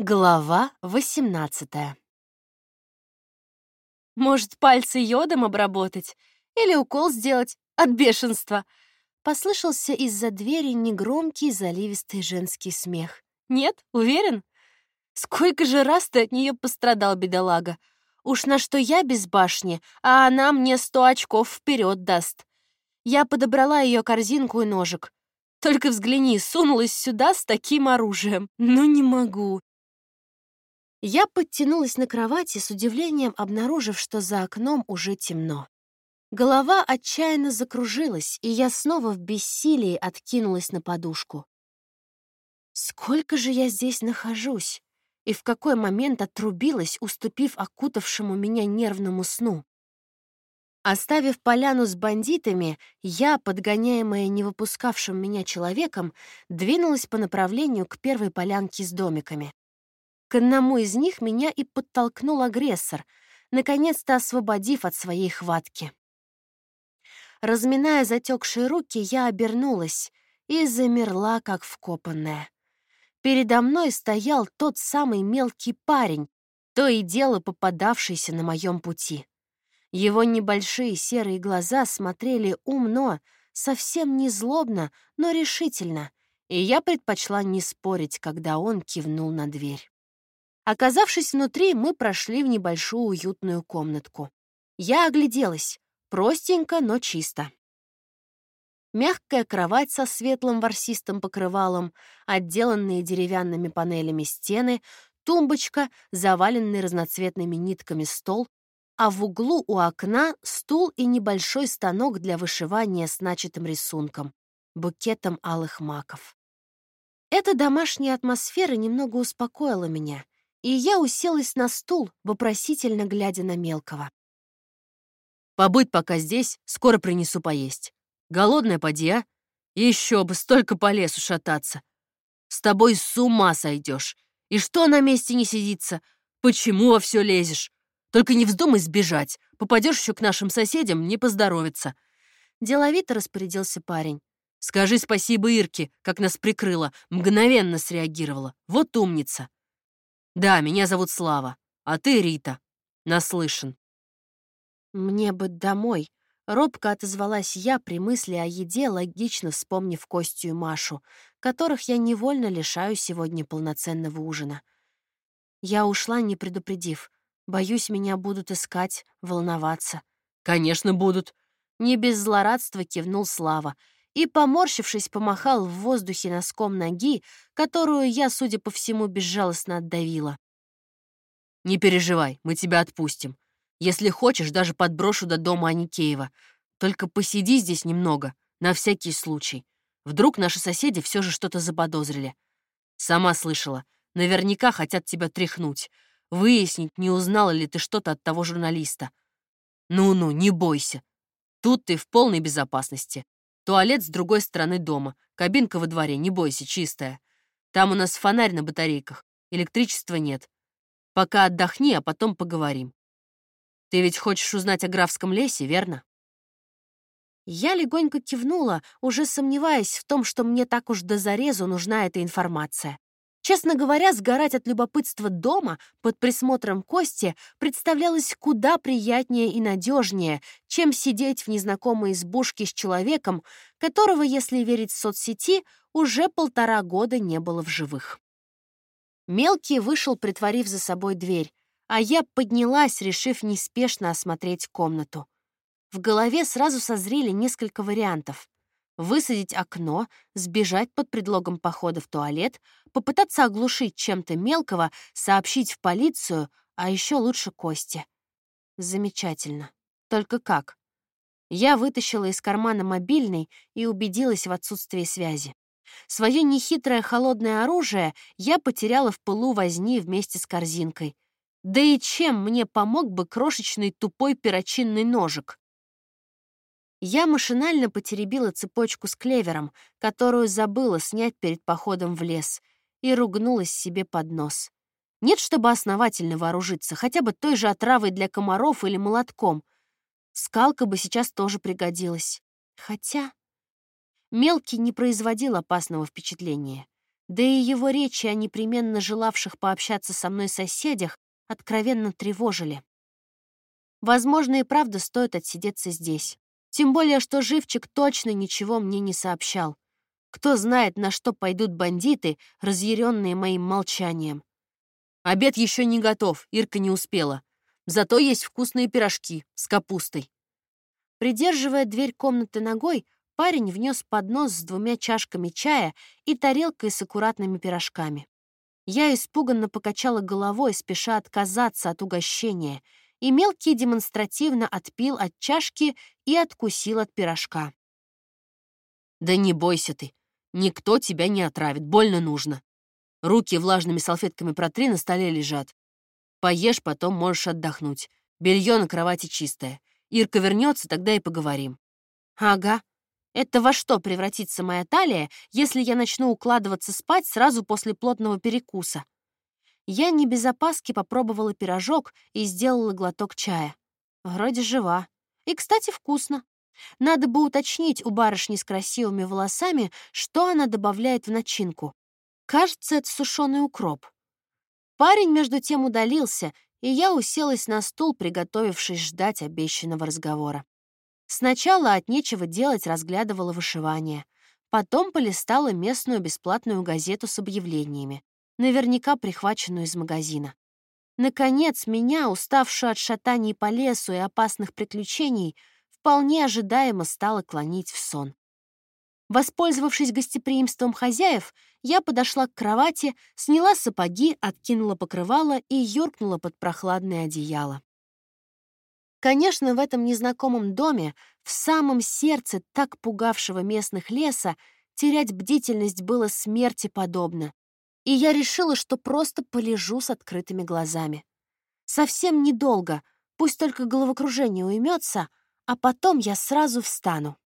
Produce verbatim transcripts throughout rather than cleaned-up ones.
Глава восемнадцатая. «Может, пальцы йодом обработать? Или укол сделать от бешенства?» Послышался из-за двери негромкий заливистый женский смех. «Нет? Уверен? Сколько же раз ты от нее пострадал, бедолага? Уж на что я без башни, а она мне сто очков вперед даст. Я подобрала ее корзинку и ножик. Только взгляни, сунулась сюда с таким оружием. Ну не могу». Я подтянулась на кровати, с удивлением обнаружив, что за окном уже темно. Голова отчаянно закружилась, и я снова в бессилии откинулась на подушку. Сколько же я здесь нахожусь? И в какой момент отрубилась, уступив окутавшему меня нервному сну? Оставив поляну с бандитами, я, подгоняемая не выпускавшим меня человеком, двинулась по направлению к первой полянке с домиками. К одному из них меня и подтолкнул агрессор, наконец-то освободив от своей хватки. Разминая затекшие руки, я обернулась и замерла, как вкопанная. Передо мной стоял тот самый мелкий парень, то и дело попадавшийся на моем пути. Его небольшие серые глаза смотрели умно, совсем не злобно, но решительно, и я предпочла не спорить, когда он кивнул на дверь. Оказавшись внутри, мы прошли в небольшую уютную комнатку. Я огляделась. Простенько, но чисто. Мягкая кровать со светлым ворсистым покрывалом, отделанные деревянными панелями стены, тумбочка, заваленный разноцветными нитками стол, а в углу у окна стул и небольшой станок для вышивания с начатым рисунком, букетом алых маков. Эта домашняя атмосфера немного успокоила меня, и я уселась на стул, вопросительно глядя на мелкого. «Побудь пока здесь, скоро принесу поесть. Голодная поди, а? Еще бы, столько по лесу шататься. С тобой с ума сойдешь. И что на месте не сидится? Почему во все лезешь? Только не вздумай сбежать. Попадешь еще к нашим соседям, не поздоровится». Деловито распорядился парень. «Скажи спасибо Ирке, как нас прикрыла, мгновенно среагировала. Вот умница. Да, меня зовут Слава, а ты Рита. Наслышан». «Мне бы домой», — робко отозвалась я при мысли о еде, логично вспомнив Костю и Машу, которых я невольно лишаю сегодня полноценного ужина. Я ушла, не предупредив. Боюсь, меня будут искать, волноваться. «Конечно, будут». Не без злорадства кивнул Слава и, поморщившись, помахал в воздухе носком ноги, которую я, судя по всему, безжалостно отдавила. «Не переживай, мы тебя отпустим. Если хочешь, даже подброшу до дома Аникеева. Только посиди здесь немного, на всякий случай. Вдруг наши соседи все же что-то заподозрили. Сама слышала, наверняка хотят тебя тряхнуть, выяснить, не узнала ли ты что-то от того журналиста. Ну-ну, не бойся. Тут ты в полной безопасности. Туалет с другой стороны дома, кабинка во дворе, не бойся, чистая. Там у нас фонарь на батарейках, электричества нет. Пока отдохни, а потом поговорим. Ты ведь хочешь узнать о графском лесе, верно?» Я легонько кивнула, уже сомневаясь в том, что мне так уж до зарезу нужна эта информация. Честно говоря, сгорать от любопытства дома под присмотром Кости представлялось куда приятнее и надежнее, чем сидеть в незнакомой избушке с человеком, которого, если верить соцсети, уже полтора года не было в живых. Мелкий вышел, притворив за собой дверь, а я поднялась, решив неспешно осмотреть комнату. В голове сразу созрели несколько вариантов. Высадить окно, сбежать под предлогом похода в туалет, попытаться оглушить чем-то мелкого, сообщить в полицию, а еще лучше Косте. Замечательно. Только как? Я вытащила из кармана мобильный и убедилась в отсутствии связи. Свое нехитрое холодное оружие я потеряла в пылу возни вместе с корзинкой. Да и чем мне помог бы крошечный тупой перочинный ножик? Я машинально потеребила цепочку с клевером, которую забыла снять перед походом в лес, и ругнулась себе под нос. Нет, чтобы основательно вооружиться, хотя бы той же отравой для комаров или молотком. Скалка бы сейчас тоже пригодилась. Хотя... Мелкий не производил опасного впечатления. Да и его речи о непременно желавших пообщаться со мной соседях откровенно тревожили. Возможно, и правда стоит отсидеться здесь. Тем более, что живчик точно ничего мне не сообщал. Кто знает, на что пойдут бандиты, разъяренные моим молчанием. Обед еще не готов, Ирка не успела. Зато есть вкусные пирожки с капустой. Придерживая дверь комнаты ногой, парень внес поднос с двумя чашками чая и тарелкой с аккуратными пирожками. Я испуганно покачала головой, спеша отказаться от угощения, и мелкий демонстративно отпил от чашки и откусил от пирожка. Да не бойся ты, никто тебя не отравит, больно нужно. Руки влажными салфетками протри, на столе лежат. Поешь, потом можешь отдохнуть. Белье на кровати чистое. Ирка вернется, тогда и поговорим. Ага. Это во что превратится моя талия, если я начну укладываться спать сразу после плотного перекуса? Я не без опаски попробовала пирожок и сделала глоток чая. Вроде жива. И, кстати, вкусно. Надо бы уточнить у барышни с красивыми волосами, что она добавляет в начинку. Кажется, это сушеный укроп. Парень между тем удалился, и я уселась на стул, приготовившись ждать обещанного разговора. Сначала от нечего делать разглядывала вышивание. Потом полистала местную бесплатную газету с объявлениями, наверняка прихваченную из магазина. Наконец, меня, уставшую от шатаний по лесу и опасных приключений, вполне ожидаемо стало клонить в сон. Воспользовавшись гостеприимством хозяев, я подошла к кровати, сняла сапоги, откинула покрывало и юркнула под прохладное одеяло. Конечно, в этом незнакомом доме, в самом сердце так пугавшего местных леса, терять бдительность было смерти подобно, и я решила, что просто полежу с открытыми глазами. Совсем недолго, пусть только головокружение уймется, а потом я сразу встану.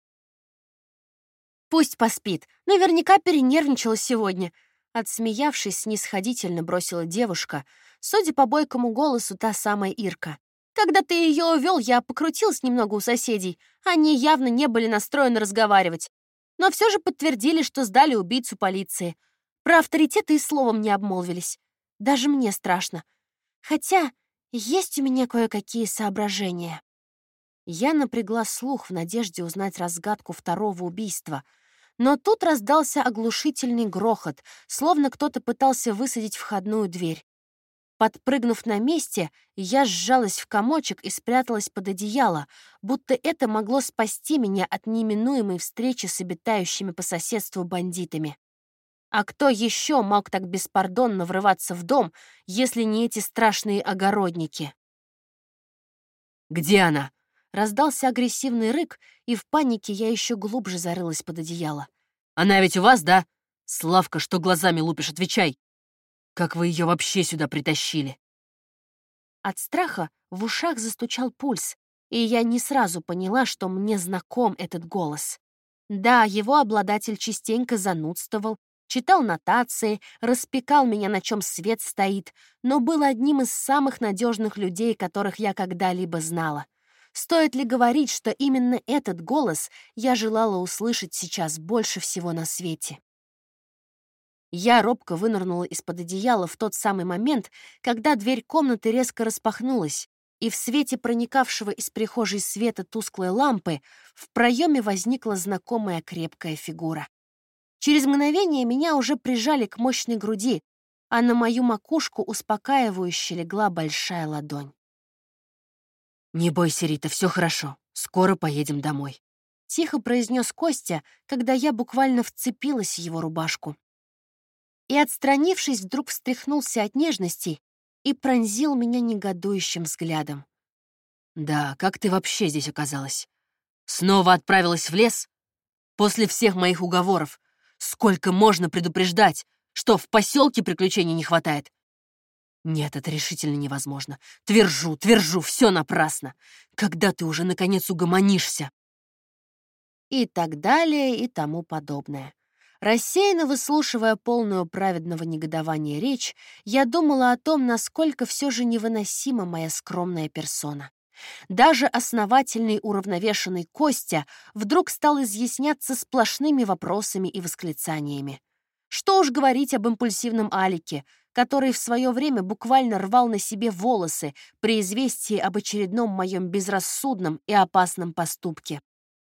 Пусть поспит, наверняка перенервничала сегодня. Отсмеявшись, снисходительно бросила девушка, судя по бойкому голосу, та самая Ирка. Когда ты ее увел, я покрутилась немного у соседей. Они явно не были настроены разговаривать. Но все же подтвердили, что сдали убийцу полиции. Про авторитеты и словом не обмолвились. Даже мне страшно. Хотя есть у меня кое-какие соображения. Я напрягла слух в надежде узнать разгадку второго убийства. Но тут раздался оглушительный грохот, словно кто-то пытался высадить входную дверь. Подпрыгнув на месте, я сжалась в комочек и спряталась под одеяло, будто это могло спасти меня от неминуемой встречи с обитающими по соседству бандитами. А кто еще мог так беспардонно врываться в дом, если не эти страшные огородники? «Где она?» Раздался агрессивный рык, и в панике я еще глубже зарылась под одеяло. «Она ведь у вас, да? Славка, что глазами лупишь, отвечай! Как вы ее вообще сюда притащили?» От страха в ушах застучал пульс, и я не сразу поняла, что мне знаком этот голос. Да, его обладатель частенько занудствовал, читал нотации, распекал меня, на чем свет стоит, но был одним из самых надежных людей, которых я когда-либо знала. Стоит ли говорить, что именно этот голос я желала услышать сейчас больше всего на свете? Я робко вынырнула из-под одеяла в тот самый момент, когда дверь комнаты резко распахнулась, и в свете проникавшего из прихожей света тусклой лампы в проеме возникла знакомая крепкая фигура. Через мгновение меня уже прижали к мощной груди, а на мою макушку успокаивающе легла большая ладонь. «Не бойся, Рита, все хорошо. Скоро поедем домой», — тихо произнес Костя, когда я буквально вцепилась в его рубашку. И, отстранившись, вдруг встряхнулся от нежности и пронзил меня негодующим взглядом. «Да, как ты вообще здесь оказалась? Снова отправилась в лес? После всех моих уговоров. Сколько можно предупреждать? Что, в поселке приключений не хватает?» «Нет, это решительно невозможно. Твержу, твержу, все напрасно. Когда ты уже, наконец, угомонишься?» И так далее, и тому подобное. Рассеянно выслушивая полную праведного негодования речь, я думала о том, насколько все же невыносима моя скромная персона. Даже основательный уравновешенный Костя вдруг стал изъясняться сплошными вопросами и восклицаниями. Что уж говорить об импульсивном Алике, который в свое время буквально рвал на себе волосы при известии об очередном моем безрассудном и опасном поступке.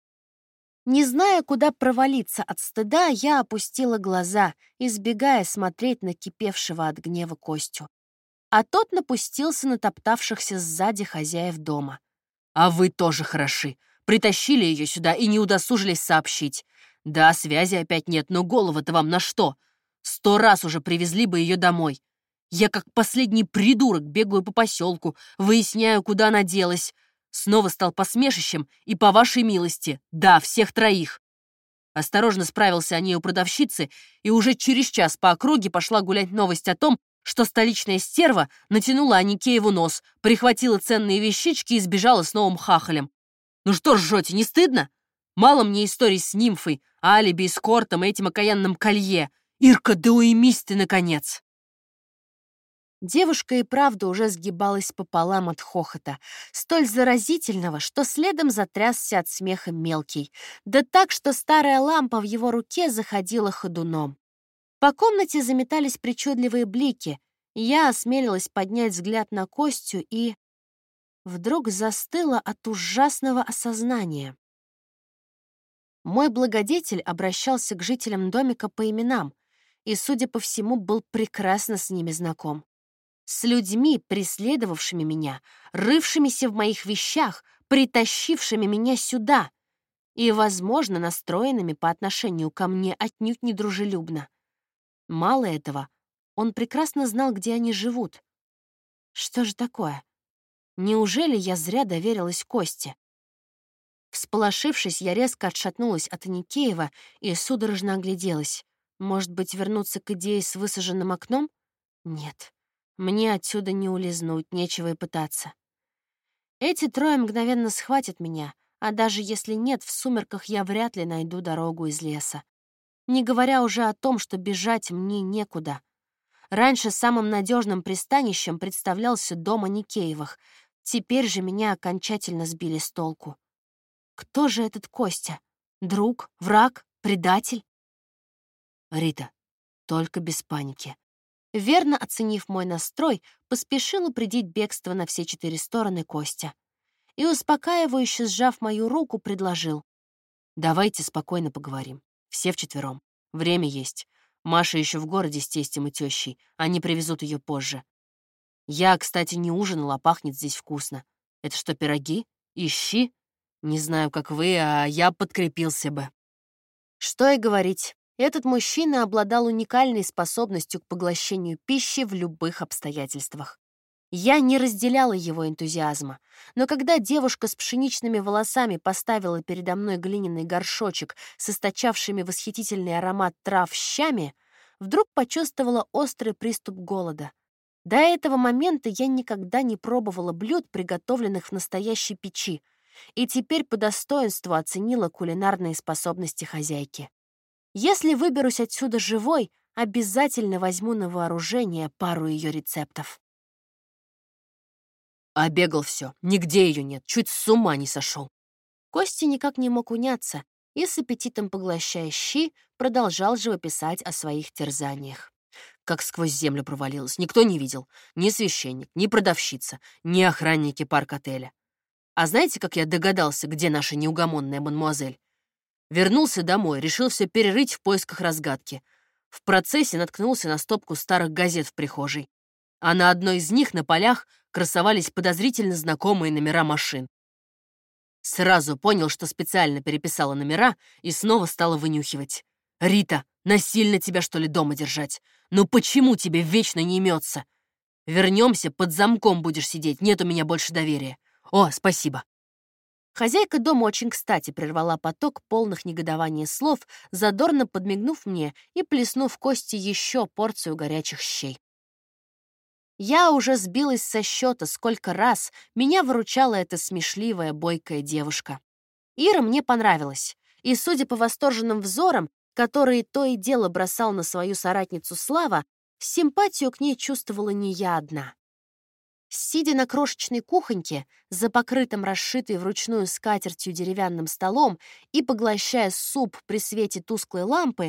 Не зная, куда провалиться от стыда, я опустила глаза, избегая смотреть на кипевшего от гнева Костю. А тот напустился на топтавшихся сзади хозяев дома. «А вы тоже хороши. Притащили ее сюда и не удосужились сообщить. Да, связи опять нет, но голова-то вам на что? Сто раз уже привезли бы ее домой. Я как последний придурок бегаю по поселку, выясняю, куда она делась. Снова стал посмешищем и по вашей милости. Да, всех троих». Осторожно справился о ней у продавщицы, и уже через час по округе пошла гулять новость о том, что столичная стерва натянула Аникееву нос, прихватила ценные вещички и сбежала с новым хахалем. Ну что ржете, не стыдно? Мало мне историй с нимфой, алиби, эскортом и этим окаянным колье. Ирка, да уймись ты, наконец!» Девушка и правда уже сгибалась пополам от хохота, столь заразительного, что следом затрясся от смеха мелкий, да так, что старая лампа в его руке заходила ходуном. По комнате заметались причудливые блики, и я осмелилась поднять взгляд на Костю и... вдруг застыла от ужасного осознания. Мой благодетель обращался к жителям домика по именам и, судя по всему, был прекрасно с ними знаком. С людьми, преследовавшими меня, рывшимися в моих вещах, притащившими меня сюда и, возможно, настроенными по отношению ко мне отнюдь недружелюбно. Мало этого, он прекрасно знал, где они живут. Что же такое? Неужели я зря доверилась Косте? Всполошившись, я резко отшатнулась от Аникеева и судорожно огляделась. Может быть, вернуться к идее с высаженным окном? Нет. Мне отсюда не улизнуть, нечего и пытаться. Эти трое мгновенно схватят меня, а даже если нет, в сумерках я вряд ли найду дорогу из леса. Не говоря уже о том, что бежать мне некуда. Раньше самым надежным пристанищем представлялся дом Аникеевых. Теперь же меня окончательно сбили с толку. Кто же этот Костя? Друг? Враг? Предатель? «Рита, только без паники». Верно оценив мой настрой, поспешил упредить бегство на все четыре стороны Костя. И, успокаивающе сжав мою руку, предложил. «Давайте спокойно поговорим. Все вчетвером. Время есть. Маша еще в городе с тестем и тещей. Они привезут ее позже. Я, кстати, не ужинала, а пахнет здесь вкусно. Это что, пироги? И щи? Не знаю, как вы, а я подкрепился бы». Что и говорить. Этот мужчина обладал уникальной способностью к поглощению пищи в любых обстоятельствах. Я не разделяла его энтузиазма, но когда девушка с пшеничными волосами поставила передо мной глиняный горшочек с источавшими восхитительный аромат трав щами, вдруг почувствовала острый приступ голода. До этого момента я никогда не пробовала блюд, приготовленных в настоящей печи, и теперь по достоинству оценила кулинарные способности хозяйки. Если выберусь отсюда живой, обязательно возьму на вооружение пару ее рецептов. Обегал все, нигде ее нет, чуть с ума не сошел. Костя никак не мог уняться и, с аппетитом поглощая щи, продолжал живописать о своих терзаниях. Как сквозь землю провалилась, никто не видел. Ни священник, ни продавщица, ни охранники парк-отеля. А знаете, как я догадался, где наша неугомонная мадемуазель? Вернулся домой, решил все перерыть в поисках разгадки. В процессе наткнулся на стопку старых газет в прихожей. А на одной из них на полях красовались подозрительно знакомые номера машин. Сразу понял, что специально переписала номера и снова стала вынюхивать. «Рита, насильно тебя, что ли, дома держать? Ну почему тебе вечно не имется? Вернемся, под замком будешь сидеть, нет у меня больше доверия. О, спасибо». Хозяйка дома очень кстати прервала поток полных негодования слов, задорно подмигнув мне и плеснув Кости еще порцию горячих щей. Я уже сбилась со счета, сколько раз меня выручала эта смешливая, бойкая девушка. Ира мне понравилась, и, судя по восторженным взорам, которые то и дело бросал на свою соратницу Слава, симпатию к ней чувствовала не я одна. Сидя на крошечной кухоньке, за покрытым расшитой вручную скатертью деревянным столом и поглощая суп при свете тусклой лампы,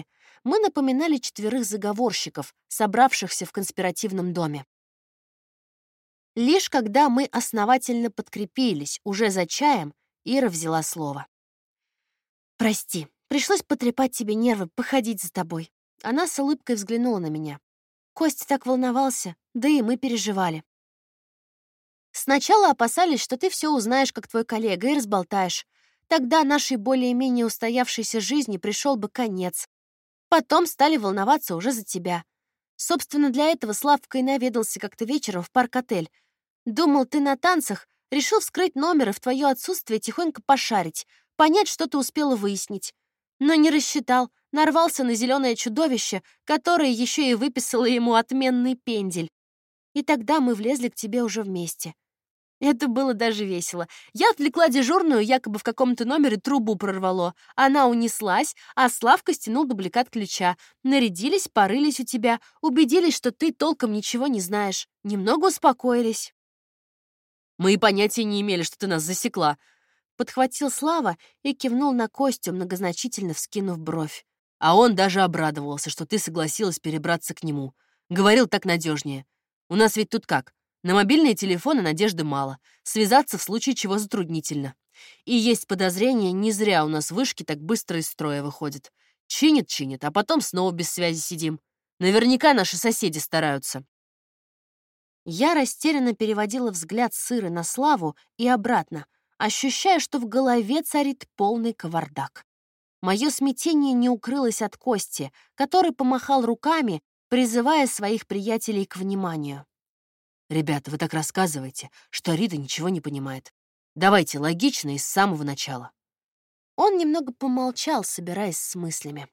мы напоминали четверых заговорщиков, собравшихся в конспиративном доме. Лишь когда мы основательно подкрепились, уже за чаем, Ира взяла слово. «Прости, пришлось потрепать тебе нервы, походить за тобой». Она с улыбкой взглянула на меня. Костя так волновался, да и мы переживали. Сначала опасались, что ты все узнаешь, как твой коллега, и разболтаешь. Тогда нашей более-менее устоявшейся жизни пришел бы конец. Потом стали волноваться уже за тебя. Собственно, для этого Славка и наведался как-то вечером в парк-отель. Думал, ты на танцах, решил вскрыть номер и в твое отсутствие тихонько пошарить, понять, что ты успела выяснить. Но не рассчитал, нарвался на зеленое чудовище, которое еще и выписало ему отменный пендель. И тогда мы влезли к тебе уже вместе. Это было даже весело. Я отвлекла дежурную, якобы в каком-то номере трубу прорвало. Она унеслась, а Славка стянул дубликат ключа. Нарядились, порылись у тебя, убедились, что ты толком ничего не знаешь. Немного успокоились. Мы и понятия не имели, что ты нас засекла. Подхватил Слава и кивнул на Костю, многозначительно вскинув бровь. А он даже обрадовался, что ты согласилась перебраться к нему. Говорил, так надежнее. У нас ведь тут как? На мобильные телефоны надежды мало. Связаться в случае чего затруднительно. И есть подозрение, не зря у нас вышки так быстро из строя выходят. Чинит-чинит, а потом снова без связи сидим. Наверняка наши соседи стараются. Я растерянно переводила взгляд с Иры на Славу и обратно, ощущая, что в голове царит полный кавардак. Мое смятение не укрылось от Кости, который помахал руками, призывая своих приятелей к вниманию. «Ребята, вы так рассказываете, что Рита ничего не понимает. Давайте логично и с самого начала». Он немного помолчал, собираясь с мыслями.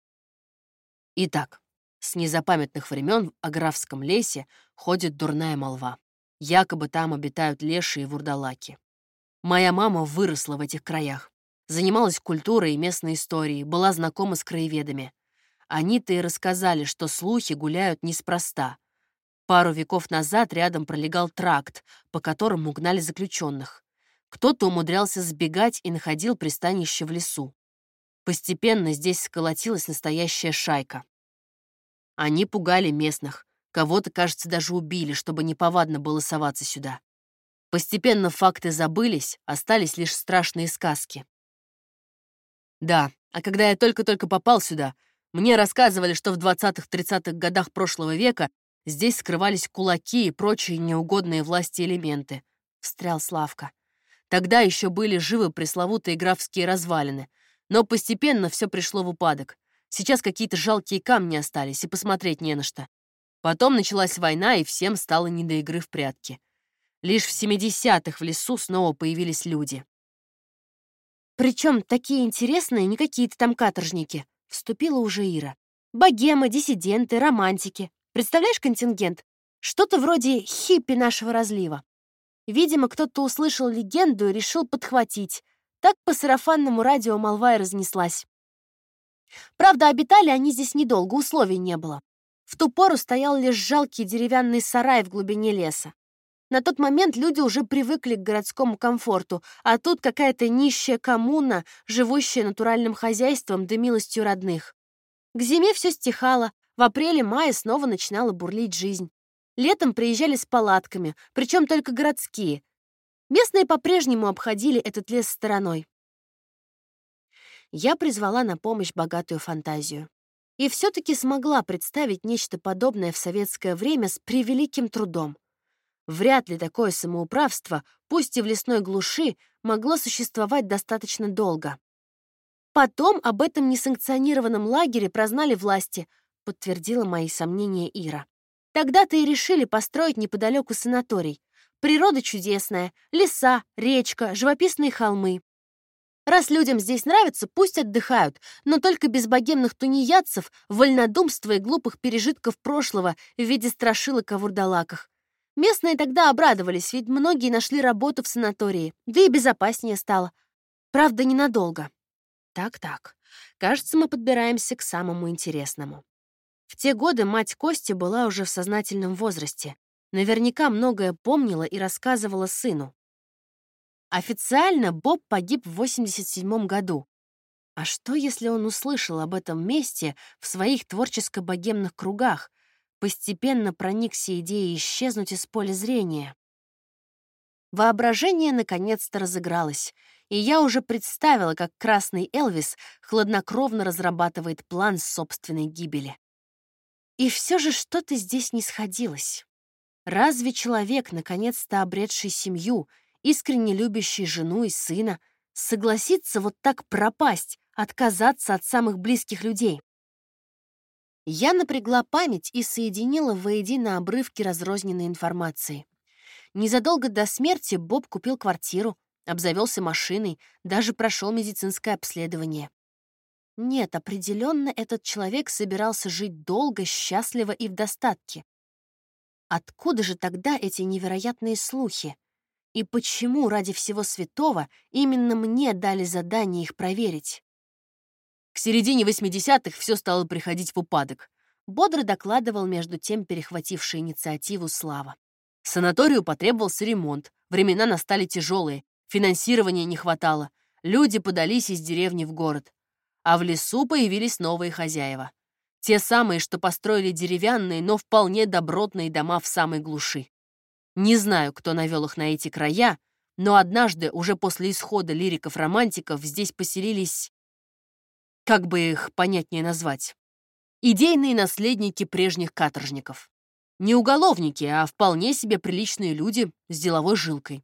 Итак, с незапамятных времен в Аграфском лесе ходит дурная молва. Якобы там обитают леши и вурдалаки. Моя мама выросла в этих краях, занималась культурой и местной историей, была знакома с краеведами. Они-то и рассказали, что слухи гуляют неспроста. Пару веков назад рядом пролегал тракт, по которому гнали заключенных. Кто-то умудрялся сбегать и находил пристанище в лесу. Постепенно здесь сколотилась настоящая шайка. Они пугали местных, кого-то, кажется, даже убили, чтобы неповадно было соваться сюда. Постепенно факты забылись, остались лишь страшные сказки. Да, а когда я только-только попал сюда, мне рассказывали, что в двадцатых-тридцатых годах прошлого века здесь скрывались кулаки и прочие неугодные власти элементы, — встрял Славка. Тогда еще были живы пресловутые графские развалины, но постепенно все пришло в упадок. Сейчас какие-то жалкие камни остались, и посмотреть не на что. Потом началась война, и всем стало не до игры в прятки. Лишь в семидесятых в лесу снова появились люди. «Причем такие интересные, не какие-то там каторжники», — вступила уже Ира. «Богемы, диссиденты, романтики. Представляешь контингент? Что-то вроде хиппи нашего разлива. Видимо, кто-то услышал легенду и решил подхватить. Так по сарафанному радио молва и разнеслась. Правда, обитали они здесь недолго, условий не было. В ту пору стоял лишь жалкий деревянный сарай в глубине леса. На тот момент люди уже привыкли к городскому комфорту, а тут какая-то нищая коммуна, живущая натуральным хозяйством да милостью родных. К зиме все стихало, в апреле-мае снова начинала бурлить жизнь. Летом приезжали с палатками, причем только городские. Местные по-прежнему обходили этот лес стороной. Я призвала на помощь богатую фантазию. И все-таки смогла представить нечто подобное в советское время с превеликим трудом. Вряд ли такое самоуправство, пусть и в лесной глуши, могло существовать достаточно долго. Потом об этом несанкционированном лагере прознали власти, подтвердила мои сомнения Ира. Тогда-то и решили построить неподалеку санаторий. Природа чудесная, леса, речка, живописные холмы. Раз людям здесь нравится, пусть отдыхают, но только без богемных тунеядцев, вольнодумства и глупых пережитков прошлого в виде страшилок о вурдалаках. Местные тогда обрадовались, ведь многие нашли работу в санатории, да и безопаснее стало. Правда, ненадолго. Так-так, кажется, мы подбираемся к самому интересному. В те годы мать Кости была уже в сознательном возрасте. Наверняка многое помнила и рассказывала сыну. Официально Боб погиб в восемьдесят седьмом году. А что, если он услышал об этом месте в своих творческо-богемных кругах, постепенно проникся идеей исчезнуть из поля зрения? Воображение наконец-то разыгралось, и я уже представила, как красный Элвис хладнокровно разрабатывает план собственной гибели. И все же что-то здесь не сходилось. Разве человек, наконец-то обретший семью, искренне любящий жену и сына, согласится вот так пропасть, отказаться от самых близких людей? Я напрягла память и соединила воедино обрывки разрозненной информации. Незадолго до смерти Боб купил квартиру, обзавелся машиной, даже прошел медицинское обследование. Нет, определенно этот человек собирался жить долго, счастливо и в достатке. Откуда же тогда эти невероятные слухи? И почему ради всего святого именно мне дали задание их проверить? К середине восьмидесятых все стало приходить в упадок. Бодро докладывал между тем перехвативший инициативу Слава. Санаторию потребовался ремонт, времена настали тяжелые, финансирования не хватало, люди подались из деревни в город. А в лесу появились новые хозяева. Те самые, что построили деревянные, но вполне добротные дома в самой глуши. Не знаю, кто навел их на эти края, но однажды, уже после исхода лириков-романтиков, здесь поселились... Как бы их понятнее назвать? Идейные наследники прежних каторжников. Не уголовники, а вполне себе приличные люди с деловой жилкой.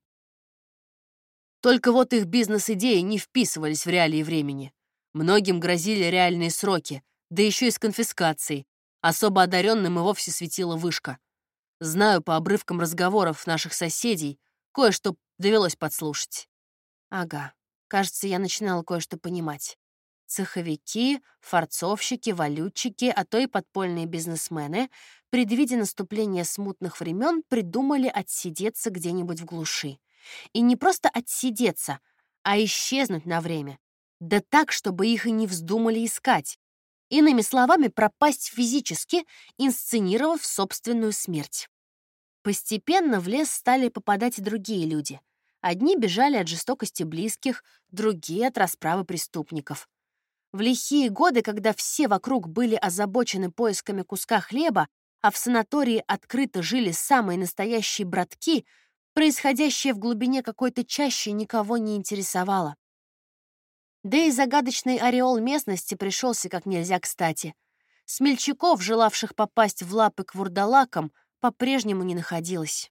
Только вот их бизнес-идеи не вписывались в реалии времени. Многим грозили реальные сроки, да еще и с конфискацией. Особо одаренным и вовсе светила вышка. Знаю по обрывкам разговоров наших соседей, кое-что довелось подслушать. Ага, кажется, я начинала кое-что понимать. Цеховики, форцовщики, валютчики, а то и подпольные бизнесмены, предвидя наступление смутных времен, придумали отсидеться где-нибудь в глуши. И не просто отсидеться, а исчезнуть на время. Да так, чтобы их и не вздумали искать. Иными словами, пропасть физически, инсценировав собственную смерть. Постепенно в лес стали попадать и другие люди. Одни бежали от жестокости близких, другие — от расправы преступников. В лихие годы, когда все вокруг были озабочены поисками куска хлеба, а в санатории открыто жили самые настоящие братки, происходящее в глубине какой-то чащи никого не интересовало. Да и загадочный ореол местности пришелся как нельзя кстати. Смельчаков, желавших попасть в лапы к вурдалакам, по-прежнему не находилось.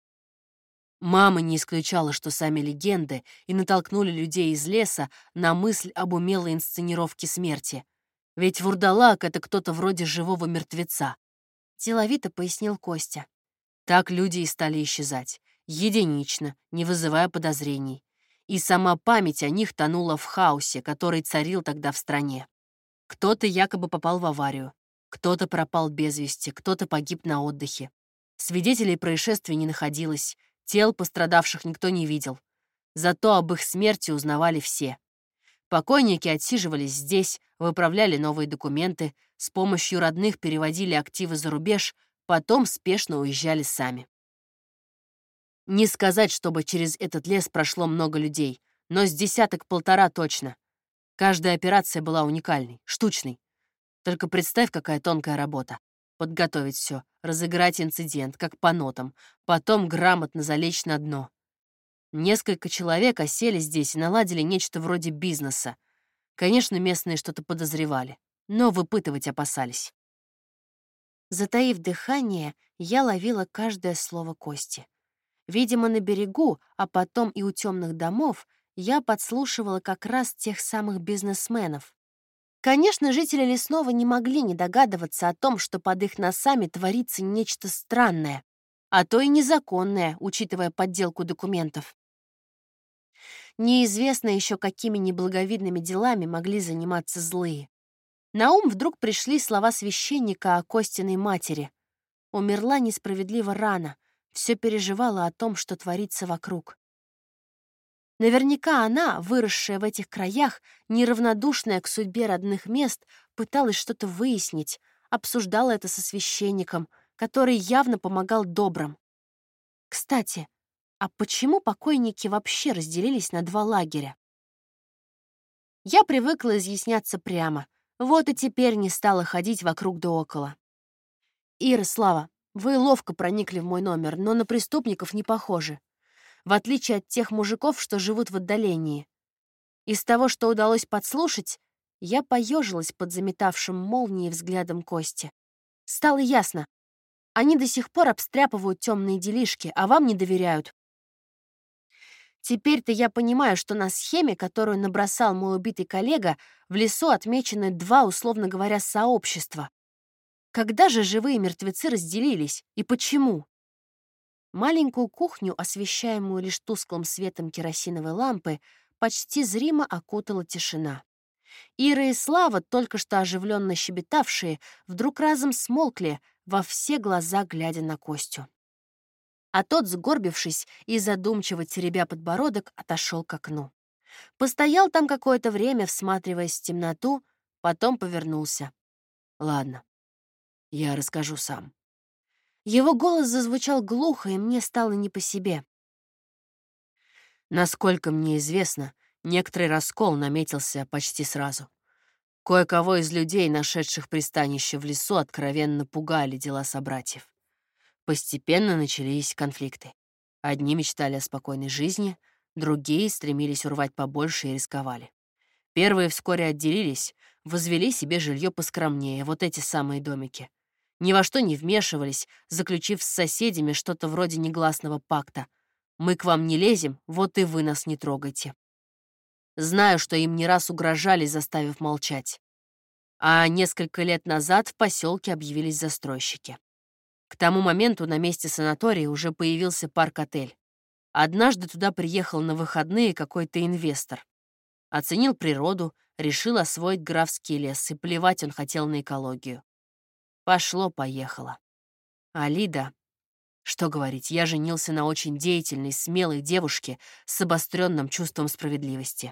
Мама не исключала, что сами легенды и натолкнули людей из леса на мысль об умелой инсценировке смерти. Ведь вурдалак — это кто-то вроде живого мертвеца. Деловито пояснил Костя. Так люди и стали исчезать. Единично, не вызывая подозрений. И сама память о них тонула в хаосе, который царил тогда в стране. Кто-то якобы попал в аварию, кто-то пропал без вести, кто-то погиб на отдыхе. Свидетелей происшествий не находилось, тел пострадавших никто не видел. Зато об их смерти узнавали все. Покойники отсиживались здесь, выправляли новые документы, с помощью родных переводили активы за рубеж, потом спешно уезжали сами. Не сказать, чтобы через этот лес прошло много людей, но с десяток-полтора точно. Каждая операция была уникальной, штучной. Только представь, какая тонкая работа. Подготовить все, разыграть инцидент, как по нотам, потом грамотно залечь на дно. Несколько человек осели здесь и наладили нечто вроде бизнеса. Конечно, местные что-то подозревали, но выпытывать опасались. Затаив дыхание, я ловила каждое слово Кости. Видимо, на берегу, а потом и у темных домов, я подслушивала как раз тех самых бизнесменов. Конечно, жители Лесного не могли не догадываться о том, что под их носами творится нечто странное, а то и незаконное, учитывая подделку документов. Неизвестно еще, какими неблаговидными делами могли заниматься злые. На ум вдруг пришли слова священника о Костиной матери. Умерла несправедливо рано, все переживала о том, что творится вокруг. Наверняка она, выросшая в этих краях, неравнодушная к судьбе родных мест, пыталась что-то выяснить, обсуждала это со священником, который явно помогал добрым. Кстати, а почему покойники вообще разделились на два лагеря? Я привыкла изъясняться прямо. Вот и теперь не стала ходить вокруг да около. «Ира, Слава, вы ловко проникли в мой номер, но на преступников не похожи. В отличие от тех мужиков, что живут в отдалении. Из того, что удалось подслушать, я поежилась под заметавшим молнией взглядом Кости. Стало ясно. Они до сих пор обстряпывают темные делишки, а вам не доверяют. Теперь-то я понимаю, что на схеме, которую набросал мой убитый коллега, в лесу отмечены два, условно говоря, сообщества. Когда же живые мертвецы разделились и почему? Маленькую кухню, освещаемую лишь тусклым светом керосиновой лампы, почти зримо окутала тишина. Ира и Слава, только что оживленно щебетавшие, вдруг разом смолкли, во все глаза глядя на Костю. А тот, сгорбившись и задумчиво теребя подбородок, отошел к окну. Постоял там какое-то время, всматриваясь в темноту, потом повернулся. «Ладно, я расскажу сам». Его голос зазвучал глухо, и мне стало не по себе. Насколько мне известно, некоторый раскол наметился почти сразу. Кое-кого из людей, нашедших пристанище в лесу, откровенно пугали дела собратьев. Постепенно начались конфликты. Одни мечтали о спокойной жизни, другие стремились урвать побольше и рисковали. Первые вскоре отделились, возвели себе жилье поскромнее, вот эти самые домики. Ни во что не вмешивались, заключив с соседями что-то вроде негласного пакта. «Мы к вам не лезем, вот и вы нас не трогайте». Знаю, что им не раз угрожали, заставив молчать. А несколько лет назад в поселке объявились застройщики. К тому моменту на месте санатория уже появился парк-отель. Однажды туда приехал на выходные какой-то инвестор. Оценил природу, решил освоить графский лес, и плевать он хотел на экологию. Пошло-поехало. А Лида... Что говорить, я женился на очень деятельной, смелой девушке с обостренным чувством справедливости.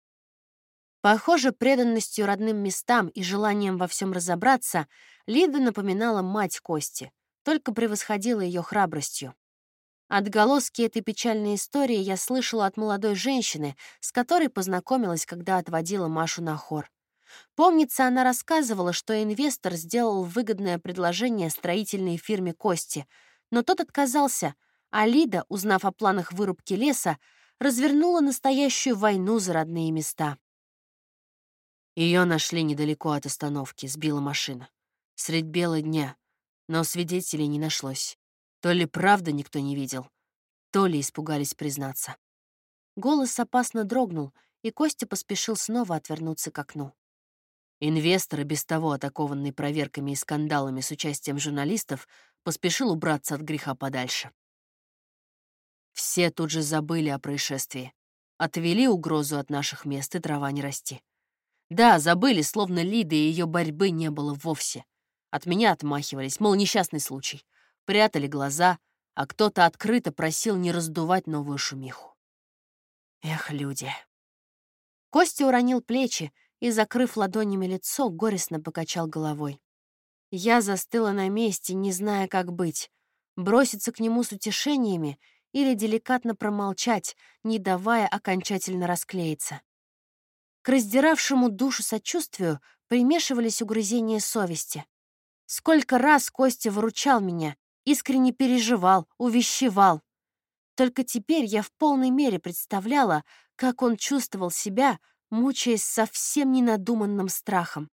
Похоже, преданностью родным местам и желанием во всем разобраться, Лида напоминала мать Кости, только превосходила ее храбростью. Отголоски этой печальной истории я слышала от молодой женщины, с которой познакомилась, когда отводила Машу на хор. Помнится, она рассказывала, что инвестор сделал выгодное предложение строительной фирме Кости, но тот отказался, а Лида, узнав о планах вырубки леса, развернула настоящую войну за родные места. Ее нашли недалеко от остановки, сбила машина. Средь бела дня, но свидетелей не нашлось. То ли правда никто не видел, то ли испугались признаться. Голос опасно дрогнул, и Костя поспешил снова отвернуться к окну. Инвестор, и без того атакованный проверками и скандалами с участием журналистов, поспешил убраться от греха подальше. Все тут же забыли о происшествии. Отвели угрозу от наших мест, и трава не расти. Да, забыли, словно Лиды и ее борьбы не было вовсе. От меня отмахивались, мол, несчастный случай. Прятали глаза, а кто-то открыто просил не раздувать новую шумиху. Эх, люди. Костя уронил плечи и, закрыв ладонями лицо, горестно покачал головой. Я застыла на месте, не зная, как быть. Броситься к нему с утешениями или деликатно промолчать, не давая окончательно расклеиться. К раздиравшему душу сочувствию примешивались угрызения совести. Сколько раз Костя выручал меня, искренне переживал, увещевал. Только теперь я в полной мере представляла, как он чувствовал себя, мучаясь совсем ненадуманным страхом.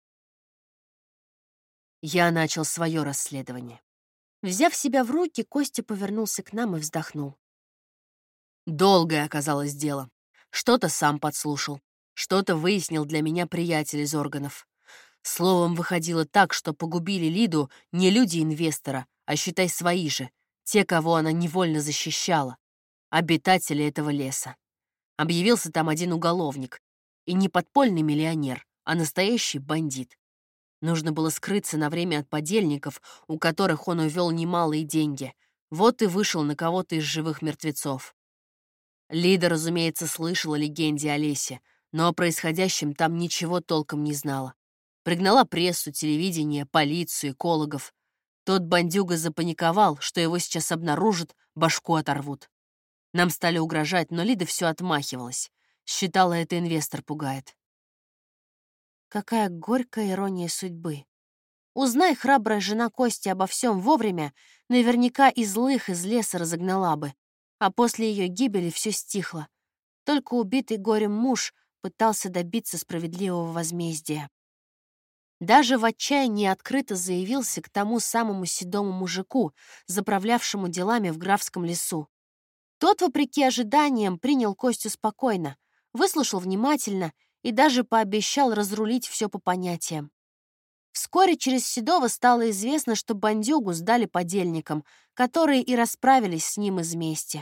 Я начал свое расследование. Взяв себя в руки, Костя повернулся к нам и вздохнул. Долгое оказалось дело. Что-то сам подслушал, что-то выяснил для меня приятель из органов. Словом, выходило так, что погубили Лиду не люди инвестора, а, считай, свои же, те, кого она невольно защищала, обитатели этого леса. Объявился там один уголовник, и не подпольный миллионер, а настоящий бандит. Нужно было скрыться на время от подельников, у которых он увел немалые деньги. Вот и вышел на кого-то из живых мертвецов. Лида, разумеется, слышала о легенде о лесе, но о происходящем там ничего толком не знала. Пригнала прессу, телевидение, полицию, экологов. Тот бандюга запаниковал, что его сейчас обнаружат, башку оторвут. Нам стали угрожать, но Лида все отмахивалась. Считала, это инвестор пугает. Какая горькая ирония судьбы. Узнай храбрая жена Кости обо всем вовремя, наверняка и злых из леса разогнала бы. А после ее гибели все стихло. Только убитый горем муж пытался добиться справедливого возмездия. Даже в отчаянии открыто заявился к тому самому седому мужику, заправлявшему делами в графском лесу. Тот, вопреки ожиданиям, принял Костю спокойно, выслушал внимательно и даже пообещал разрулить все по понятиям. Вскоре через Седова стало известно, что бандюгу сдали подельникам, которые и расправились с ним из мести.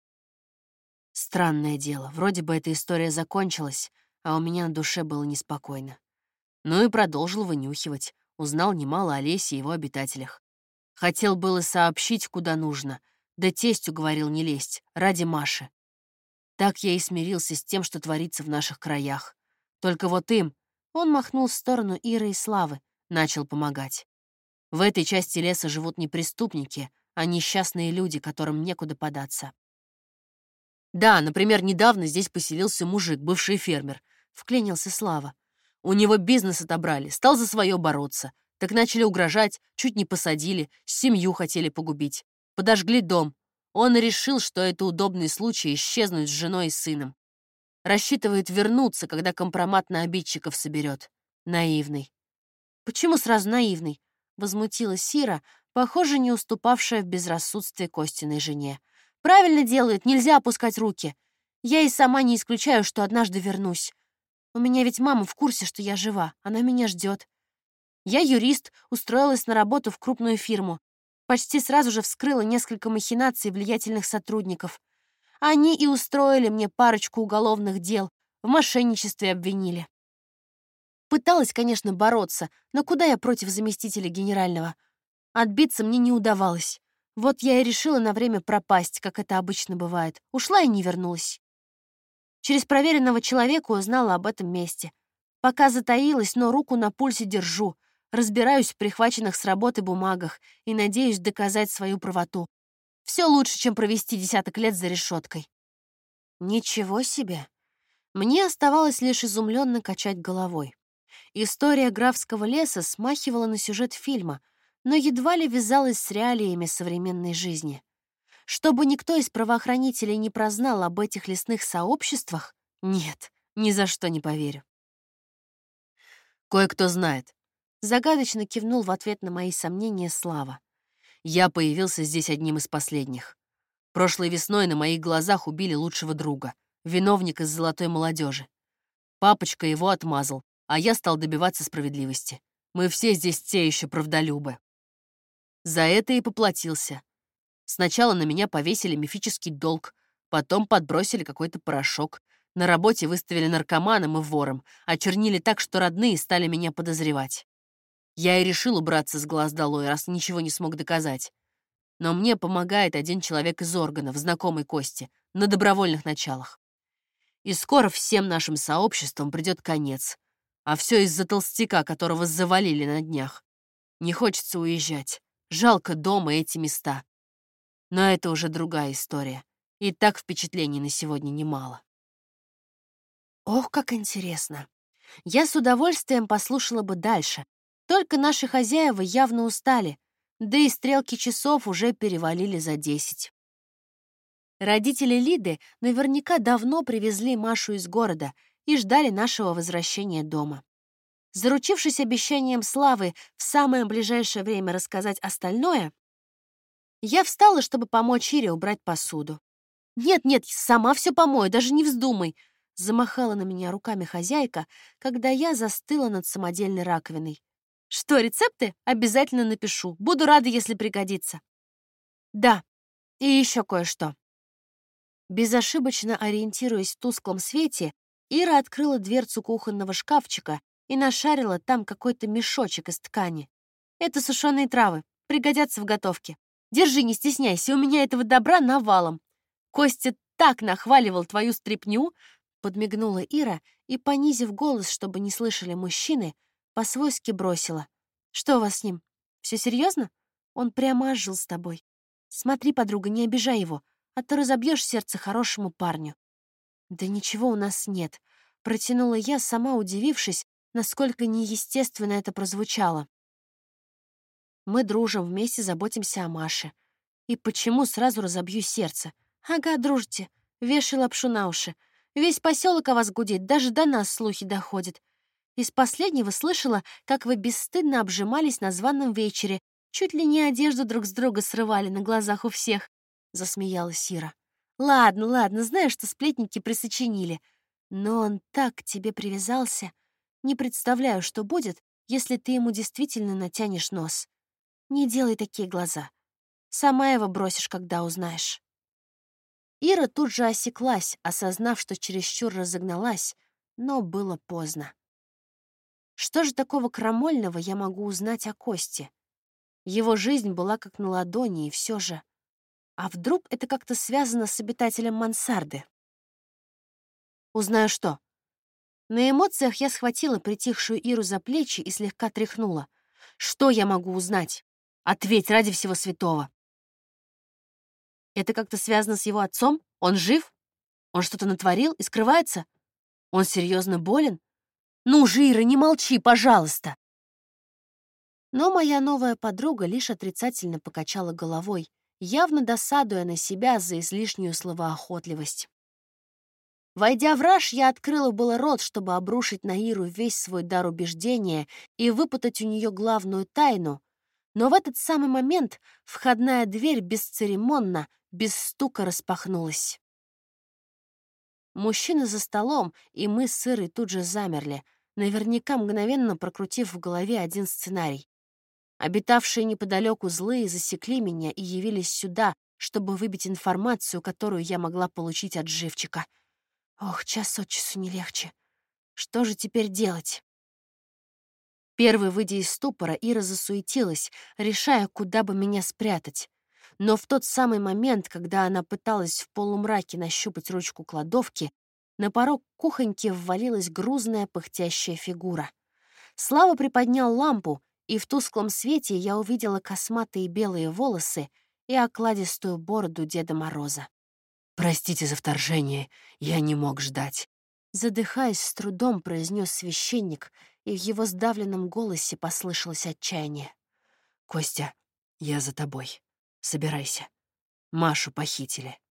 Странное дело, вроде бы эта история закончилась, а у меня на душе было неспокойно. Ну и продолжил вынюхивать, узнал немало о лесе и его обитателях. Хотел было сообщить, куда нужно, да тестю говорил не лезть, ради Маши. Так я и смирился с тем, что творится в наших краях. Только вот им, он махнул в сторону Иры и Славы, начал помогать. В этой части леса живут не преступники, а несчастные люди, которым некуда податься. Да, например, недавно здесь поселился мужик, бывший фермер, вклинился Слава. У него бизнес отобрали, стал за свое бороться. Так начали угрожать, чуть не посадили, семью хотели погубить. Подожгли дом. Он и решил, что это удобный случай исчезнуть с женой и сыном. Рассчитывает вернуться, когда компромат на обидчиков соберет. Наивный. «Почему сразу наивный?» — возмутилась Сира, похоже, не уступавшая в безрассудстве Костиной жене. «Правильно делают, нельзя опускать руки. Я и сама не исключаю, что однажды вернусь. У меня ведь мама в курсе, что я жива, она меня ждет. Я юрист, устроилась на работу в крупную фирму. Почти сразу же вскрыла несколько махинаций влиятельных сотрудников. Они и устроили мне парочку уголовных дел, в мошенничестве обвинили. Пыталась, конечно, бороться, но куда я против заместителя генерального? Отбиться мне не удавалось. Вот я и решила на время пропасть, как это обычно бывает. Ушла и не вернулась. Через проверенного человека узнала об этом месте. Пока затаилась, но руку на пульсе держу. Разбираюсь в прихваченных с работы бумагах и надеюсь доказать свою правоту. Все лучше, чем провести десяток лет за решеткой. Ничего себе. Мне оставалось лишь изумленно качать головой. История графского леса смахивала на сюжет фильма, но едва ли вязалась с реалиями современной жизни. Чтобы никто из правоохранителей не прознал об этих лесных сообществах, нет, ни за что не поверю. Кое-кто знает. Загадочно кивнул в ответ на мои сомнения Слава. Я появился здесь одним из последних. Прошлой весной на моих глазах убили лучшего друга, виновника из золотой молодежи. Папочка его отмазал, а я стал добиваться справедливости. Мы все здесь те еще правдолюбы. За это и поплатился. Сначала на меня повесили мифический долг, потом подбросили какой-то порошок. На работе выставили наркоманом и вором, очернили так, что родные стали меня подозревать. Я и решил убраться с глаз долой, раз ничего не смог доказать. Но мне помогает один человек из органов, знакомый Кости, на добровольных началах. И скоро всем нашим сообществам придет конец. А все из-за толстяка, которого завалили на днях. Не хочется уезжать. Жалко дома и эти места. Но это уже другая история. И так впечатлений на сегодня немало. Ох, как интересно. Я с удовольствием послушала бы дальше. Только наши хозяева явно устали, да и стрелки часов уже перевалили за десять. Родители Лиды наверняка давно привезли Машу из города и ждали нашего возвращения дома. Заручившись обещанием Славы в самое ближайшее время рассказать остальное, я встала, чтобы помочь Ире убрать посуду. «Нет-нет, сама все помою, даже не вздумай!» Замахала на меня руками хозяйка, когда я застыла над самодельной раковиной. «Что, рецепты? Обязательно напишу. Буду рада, если пригодится». «Да, и еще кое-что». Безошибочно ориентируясь в тусклом свете, Ира открыла дверцу кухонного шкафчика и нашарила там какой-то мешочек из ткани. «Это сушеные травы, пригодятся в готовке. Держи, не стесняйся, у меня этого добра навалом. Костя так нахваливал твою стряпню», — подмигнула Ира и, понизив голос, чтобы не слышали мужчины, по-свойски бросила. «Что у вас с ним? Все серьезно? Он прямо ожил с тобой. Смотри, подруга, не обижай его, а то разобьешь сердце хорошему парню». «Да ничего у нас нет», — протянула я, сама удивившись, насколько неестественно это прозвучало. Мы дружим, вместе заботимся о Маше. И почему сразу разобью сердце? Ага, дружите, вешай лапшу на уши. Весь поселок о вас гудит, даже до нас слухи доходят. Из последнего слышала, как вы бесстыдно обжимались на званом вечере, чуть ли не одежду друг с друга срывали на глазах у всех, — засмеялась Ира. Ладно, ладно, знаю, что сплетники присочинили. Но он так к тебе привязался. Не представляю, что будет, если ты ему действительно натянешь нос. Не делай такие глаза. Сама его бросишь, когда узнаешь. Ира тут же осеклась, осознав, что чересчур разогналась, но было поздно. Что же такого крамольного я могу узнать о Косте? Его жизнь была как на ладони, и все же... А вдруг это как-то связано с обитателем мансарды? Узнаю что? На эмоциях я схватила притихшую Иру за плечи и слегка тряхнула. Что я могу узнать? Ответь ради всего святого. Это как-то связано с его отцом? Он жив? Он что-то натворил и скрывается? Он серьезно болен? Ну же, Ира, не молчи, пожалуйста. Но моя новая подруга лишь отрицательно покачала головой, явно досадуя на себя за излишнюю словоохотливость. Войдя в раж, я открыла было рот, чтобы обрушить на Иру весь свой дар убеждения и выпутать у нее главную тайну, но в этот самый момент входная дверь бесцеремонно, без стука распахнулась. Мужчина за столом, и мы с Ирой тут же замерли, наверняка мгновенно прокрутив в голове один сценарий. Обитавшие неподалеку злые засекли меня и явились сюда, чтобы выбить информацию, которую я могла получить от живчика. Ох, час от часу не легче. Что же теперь делать? Первой, выйдя из ступора, Ира засуетилась, решая, куда бы меня спрятать. Но в тот самый момент, когда она пыталась в полумраке нащупать ручку кладовки, на порог кухоньки ввалилась грузная пыхтящая фигура. Слава приподнял лампу, и в тусклом свете я увидела косматые белые волосы и окладистую бороду Деда Мороза. «Простите за вторжение, я не мог ждать», — задыхаясь, с трудом произнес священник, и в его сдавленном голосе послышалось отчаяние. «Костя, я за тобой. Собирайся. Машу похитили».